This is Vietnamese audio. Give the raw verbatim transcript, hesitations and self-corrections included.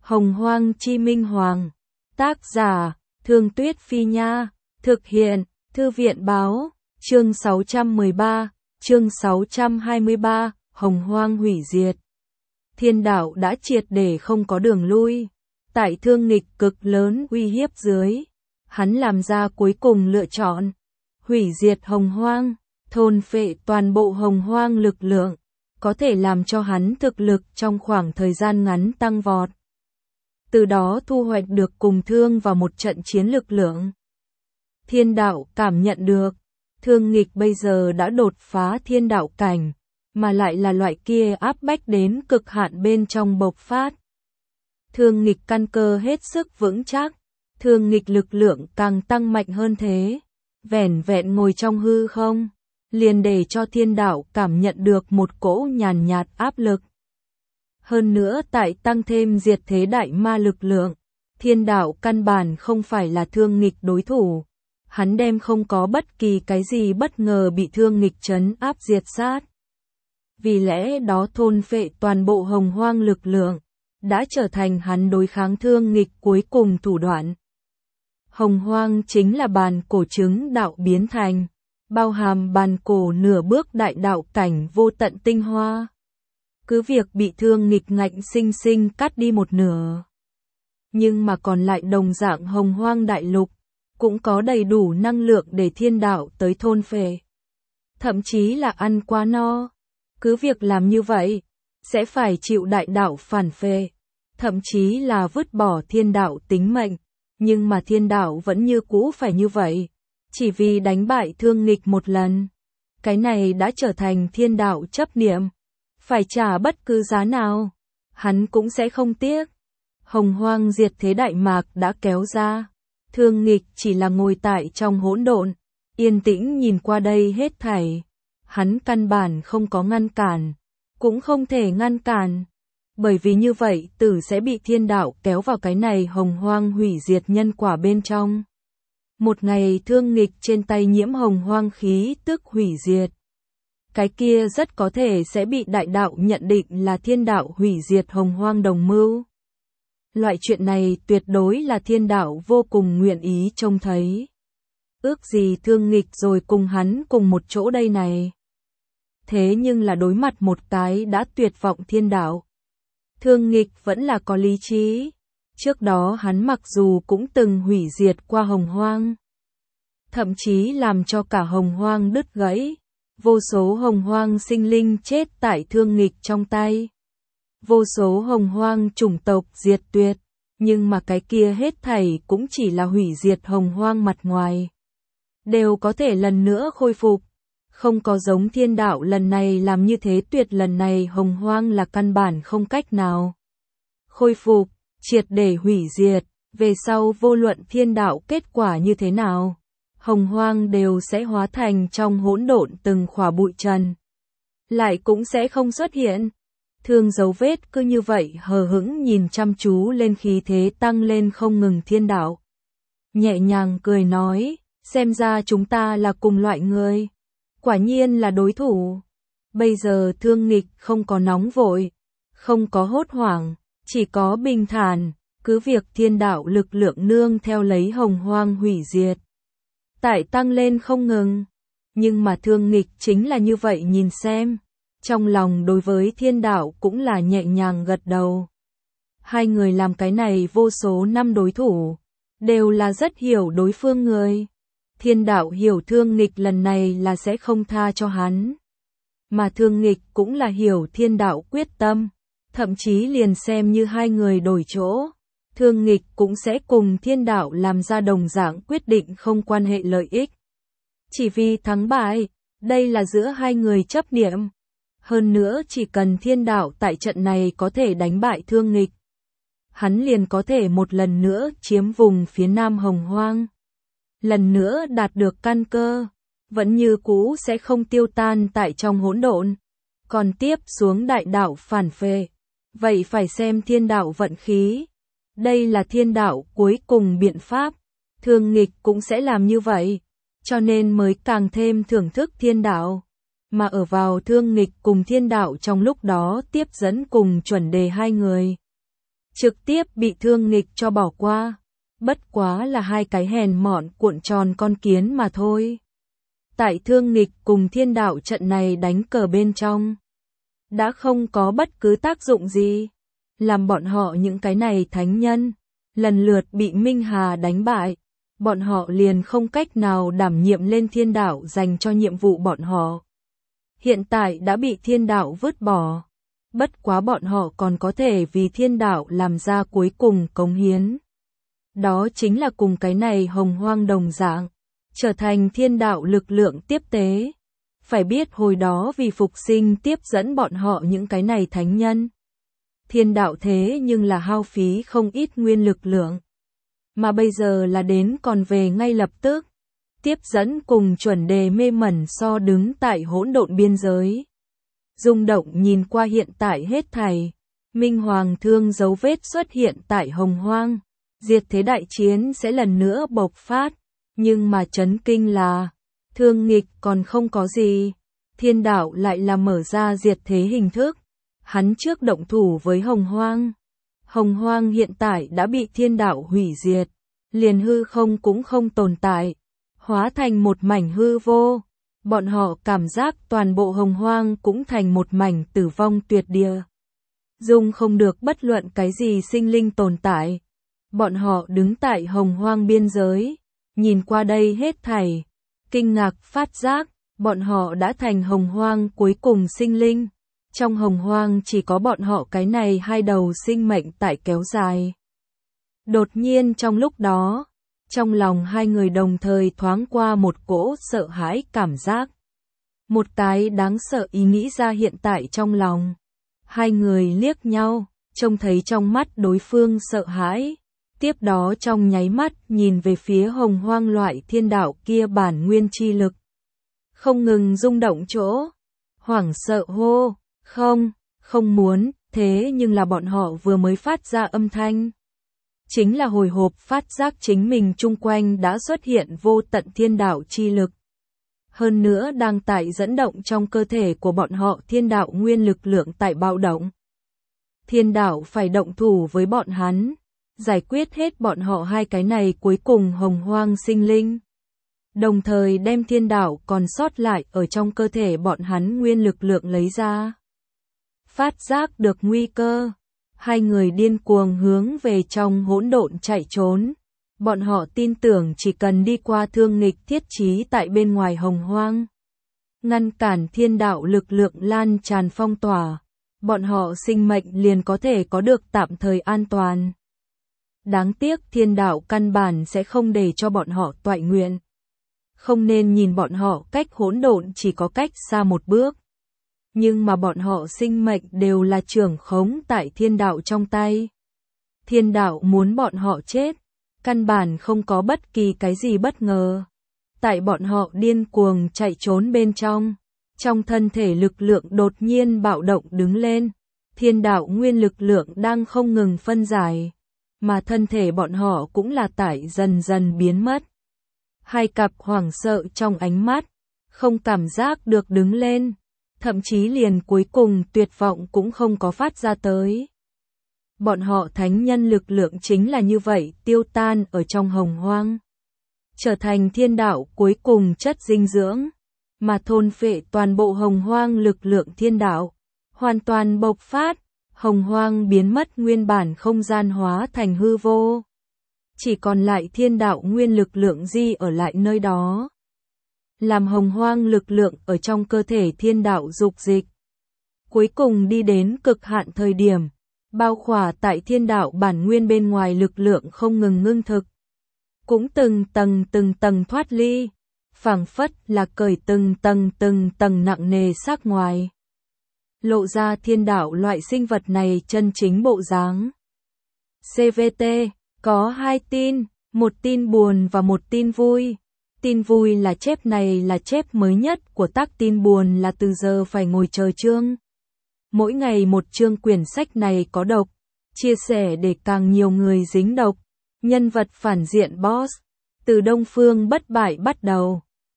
Hồng Hoang Chi Minh Hoàng. Tác giả, Thương Tuyết Phi Nha. Thực hiện, Thư viện Báo. Chương sáu trăm mười ba, chương sáu trăm hai mươi ba, Hồng Hoang hủy diệt. Thiên đạo đã triệt để không có đường lui. Tại thương nghịch cực lớn uy hiếp dưới, hắn làm ra cuối cùng lựa chọn. Hủy diệt Hồng Hoang, thôn phệ toàn bộ Hồng Hoang lực lượng, có thể làm cho hắn thực lực trong khoảng thời gian ngắn tăng vọt. Từ đó thu hoạch được cùng thương vào một trận chiến lực lượng. Thiên đạo cảm nhận được, thương nghịch bây giờ đã đột phá thiên đạo cảnh, mà lại là loại kia áp bách đến cực hạn bên trong bộc phát. Thương nghịch căn cơ hết sức vững chắc, thương nghịch lực lượng càng tăng mạnh hơn thế, vẻn vẹn ngồi trong hư không, liền để cho thiên đạo cảm nhận được một cỗ nhàn nhạt áp lực. Hơn nữa tại tăng thêm diệt thế đại ma lực lượng, thiên đạo căn bản không phải là thương nghịch đối thủ. Hắn đem không có bất kỳ cái gì bất ngờ bị thương nghịch trấn áp diệt sát. Vì lẽ đó thôn phệ toàn bộ Hồng Hoang lực lượng, đã trở thành hắn đối kháng thương nghịch cuối cùng thủ đoạn. Hồng Hoang chính là bàn cổ chứng đạo biến thành, bao hàm bàn cổ nửa bước đại đạo cảnh vô tận tinh hoa. Cứ việc bị thương nghịch ngạnh sinh sinh cắt đi một nửa, nhưng mà còn lại đồng dạng Hồng Hoang đại lục, cũng có đầy đủ năng lượng để thiên đạo tới thôn phệ. Thậm chí là ăn quá no. Cứ việc làm như vậy, sẽ phải chịu đại đạo phản phệ, thậm chí là vứt bỏ thiên đạo tính mệnh. Nhưng mà thiên đạo vẫn như cũ phải như vậy, chỉ vì đánh bại thương nghịch một lần. Cái này đã trở thành thiên đạo chấp niệm. Phải trả bất cứ giá nào, hắn cũng sẽ không tiếc. Hồng Hoang diệt thế đại mạc đã kéo ra. Thương nghịch chỉ là ngồi tại trong hỗn độn, yên tĩnh nhìn qua đây hết thảy. Hắn căn bản không có ngăn cản, cũng không thể ngăn cản. Bởi vì như vậy tử sẽ bị thiên đạo kéo vào cái này Hồng Hoang hủy diệt nhân quả bên trong. Một ngày thương nghịch trên tay nhiễm Hồng Hoang khí tức hủy diệt. Cái kia rất có thể sẽ bị đại đạo nhận định là thiên đạo hủy diệt Hồng Hoang đồng mưu. Loại chuyện này tuyệt đối là thiên đạo vô cùng nguyện ý trông thấy. Ước gì thương nghịch rồi cùng hắn cùng một chỗ đây này. Thế nhưng là đối mặt một cái đã tuyệt vọng thiên đạo. Thương nghịch vẫn là có lý trí. Trước đó hắn mặc dù cũng từng hủy diệt qua Hồng Hoang, thậm chí làm cho cả Hồng Hoang đứt gãy. Vô số Hồng Hoang sinh linh chết tại thương nghịch trong tay. Vô số Hồng Hoang chủng tộc diệt tuyệt, nhưng mà cái kia hết thảy cũng chỉ là hủy diệt Hồng Hoang mặt ngoài. Đều có thể lần nữa khôi phục, không có giống thiên đạo lần này làm như thế tuyệt, lần này Hồng Hoang là căn bản không cách nào khôi phục, triệt để hủy diệt. Về sau vô luận thiên đạo kết quả như thế nào, Hồng Hoang đều sẽ hóa thành trong hỗn độn từng khỏa bụi trần, lại cũng sẽ không xuất hiện. Thương dấu vết cứ như vậy hờ hững nhìn chăm chú lên khí thế tăng lên không ngừng thiên đạo. Nhẹ nhàng cười nói, xem ra chúng ta là cùng loại người. Quả nhiên là đối thủ. Bây giờ thương nghịch không có nóng vội, không có hốt hoảng, chỉ có bình thản. Cứ việc thiên đạo lực lượng nương theo lấy Hồng Hoang hủy diệt, tại tăng lên không ngừng. Nhưng mà thương nghịch chính là như vậy nhìn xem. Trong lòng đối với thiên đạo cũng là nhẹ nhàng gật đầu. Hai người làm cái này vô số năm đối thủ, đều là rất hiểu đối phương người. Thiên đạo hiểu thương nghịch lần này là sẽ không tha cho hắn. Mà thương nghịch cũng là hiểu thiên đạo quyết tâm. Thậm chí liền xem như hai người đổi chỗ, thương nghịch cũng sẽ cùng thiên đạo làm ra đồng dạng quyết định không quan hệ lợi ích. Chỉ vì thắng bại, đây là giữa hai người chấp niệm. Hơn nữa chỉ cần thiên đạo tại trận này có thể đánh bại thương nghịch, hắn liền có thể một lần nữa chiếm vùng phía nam Hồng Hoang. Lần nữa đạt được căn cơ, vẫn như cũ sẽ không tiêu tan tại trong hỗn độn. Còn tiếp xuống đại đạo phản phệ, vậy phải xem thiên đạo vận khí. Đây là thiên đạo cuối cùng biện pháp, thương nghịch cũng sẽ làm như vậy, cho nên mới càng thêm thưởng thức thiên đạo. Mà ở vào thương nghịch cùng thiên đạo trong lúc đó tiếp dẫn cùng chuẩn đề hai người. trực tiếp bị Thương Nghịch cho bỏ qua. Bất quá là hai cái hèn mọn cuộn tròn con kiến mà thôi. Tại Thương Nghịch cùng Thiên Đạo trận này đánh cờ bên trong, đã không có bất cứ tác dụng gì. Làm bọn họ những cái này thánh nhân, lần lượt bị Minh Hà đánh bại. Bọn họ liền không cách nào đảm nhiệm lên Thiên Đạo dành cho nhiệm vụ bọn họ. Hiện tại đã bị Thiên Đạo vứt bỏ. Bất quá bọn họ còn có thể vì Thiên Đạo làm ra cuối cùng cống hiến. Đó chính là cùng cái này Hồng Hoang đồng dạng, trở thành Thiên Đạo lực lượng tiếp tế. Phải biết hồi đó vì phục sinh tiếp dẫn bọn họ những cái này thánh nhân. Thiên Đạo thế nhưng là hao phí không ít nguyên lực lượng. Mà bây giờ là đến còn về ngay lập tức. Tiếp dẫn cùng chuẩn đề mê mẩn so đứng tại hỗn độn biên giới. Rung động nhìn qua hiện tại hết thảy. Minh Hoàng Thương dấu vết xuất hiện tại Hồng Hoang. Diệt thế đại chiến sẽ lần nữa bộc phát. Nhưng mà chấn kinh là, Thương Nghịch còn không có gì. Thiên Đạo lại là mở ra diệt thế hình thức. Hắn trước động thủ với Hồng Hoang. Hồng Hoang hiện tại đã bị Thiên Đạo hủy diệt. Liền hư không cũng không tồn tại. Hóa thành một mảnh hư vô. Bọn họ cảm giác toàn bộ Hồng Hoang cũng thành một mảnh tử vong tuyệt địa. Dung không được bất luận cái gì sinh linh tồn tại. Bọn họ đứng tại Hồng Hoang biên giới. Nhìn qua đây hết thảy. Kinh ngạc phát giác. Bọn họ đã thành Hồng Hoang cuối cùng sinh linh. Trong Hồng Hoang chỉ có bọn họ cái này hai đầu sinh mệnh tại kéo dài. Đột nhiên trong lúc đó, trong lòng hai người đồng thời thoáng qua một cỗ sợ hãi cảm giác. Một cái đáng sợ ý nghĩ ra hiện tại trong lòng. Hai người liếc nhau, trông thấy trong mắt đối phương sợ hãi. Tiếp đó trong nháy mắt nhìn về phía Hồng Hoang loại Thiên Đạo kia bản nguyên chi lực. Không ngừng rung động chỗ. Hoảng sợ hô, không, không muốn, thế nhưng là bọn họ vừa mới phát ra âm thanh. Chính là hồi hộp phát giác chính mình chung quanh đã xuất hiện vô tận Thiên Đạo chi lực. Hơn nữa đang tại dẫn động trong cơ thể của bọn họ Thiên Đạo nguyên lực lượng tại bạo động. Thiên Đạo phải động thủ với bọn hắn, giải quyết hết bọn họ hai cái này cuối cùng Hồng Hoang sinh linh. Đồng thời đem Thiên Đạo còn sót lại ở trong cơ thể bọn hắn nguyên lực lượng lấy ra. Phát giác được nguy cơ, hai người điên cuồng hướng về trong hỗn độn chạy trốn. Bọn họ tin tưởng chỉ cần đi qua Thương Nghịch thiết trí tại bên ngoài Hồng Hoang, ngăn cản Thiên Đạo lực lượng lan tràn phong tỏa, bọn họ sinh mệnh liền có thể có được tạm thời an toàn. Đáng tiếc Thiên Đạo căn bản sẽ không để cho bọn họ toại nguyện. Không nên nhìn bọn họ cách hỗn độn chỉ có cách xa một bước. Nhưng mà bọn họ sinh mệnh đều là trưởng khống tại Thiên Đạo trong tay. Thiên Đạo muốn bọn họ chết, căn bản không có bất kỳ cái gì bất ngờ. Tại bọn họ điên cuồng chạy trốn bên trong, trong thân thể lực lượng đột nhiên bạo động đứng lên. Thiên Đạo nguyên lực lượng đang không ngừng phân giải, mà thân thể bọn họ cũng là tại dần dần biến mất. Hai cặp hoảng sợ trong ánh mắt, không cảm giác được đứng lên, thậm chí liền cuối cùng tuyệt vọng cũng không có phát ra tới. Bọn họ thánh nhân lực lượng chính là như vậy tiêu tan ở trong Hồng Hoang, trở thành Thiên Đạo cuối cùng chất dinh dưỡng, mà thôn phệ toàn bộ Hồng Hoang lực lượng Thiên Đạo, hoàn toàn bộc phát. Hồng Hoang biến mất nguyên bản không gian hóa thành hư vô. Chỉ còn lại Thiên Đạo nguyên lực lượng di ở lại nơi đó. Làm Hồng Hoang lực lượng ở trong cơ thể Thiên Đạo dục dịch. Cuối cùng đi đến cực hạn thời điểm, bao khỏa tại Thiên Đạo bản nguyên bên ngoài lực lượng không ngừng ngưng thực. Cũng từng tầng từng tầng thoát ly, phảng phất là cởi từng tầng từng tầng nặng nề xác ngoài. Lộ ra Thiên Đạo loại sinh vật này chân chính bộ dáng. xê vê tê, có hai tin, một tin buồn và một tin vui. Tin vui là chép này là chép mới nhất của tác, tin buồn là từ giờ phải ngồi chờ chương. Mỗi ngày một chương quyển sách này có độc, chia sẻ để càng nhiều người dính độc. Nhân vật phản diện boss, từ Đông Phương bất bại bắt đầu.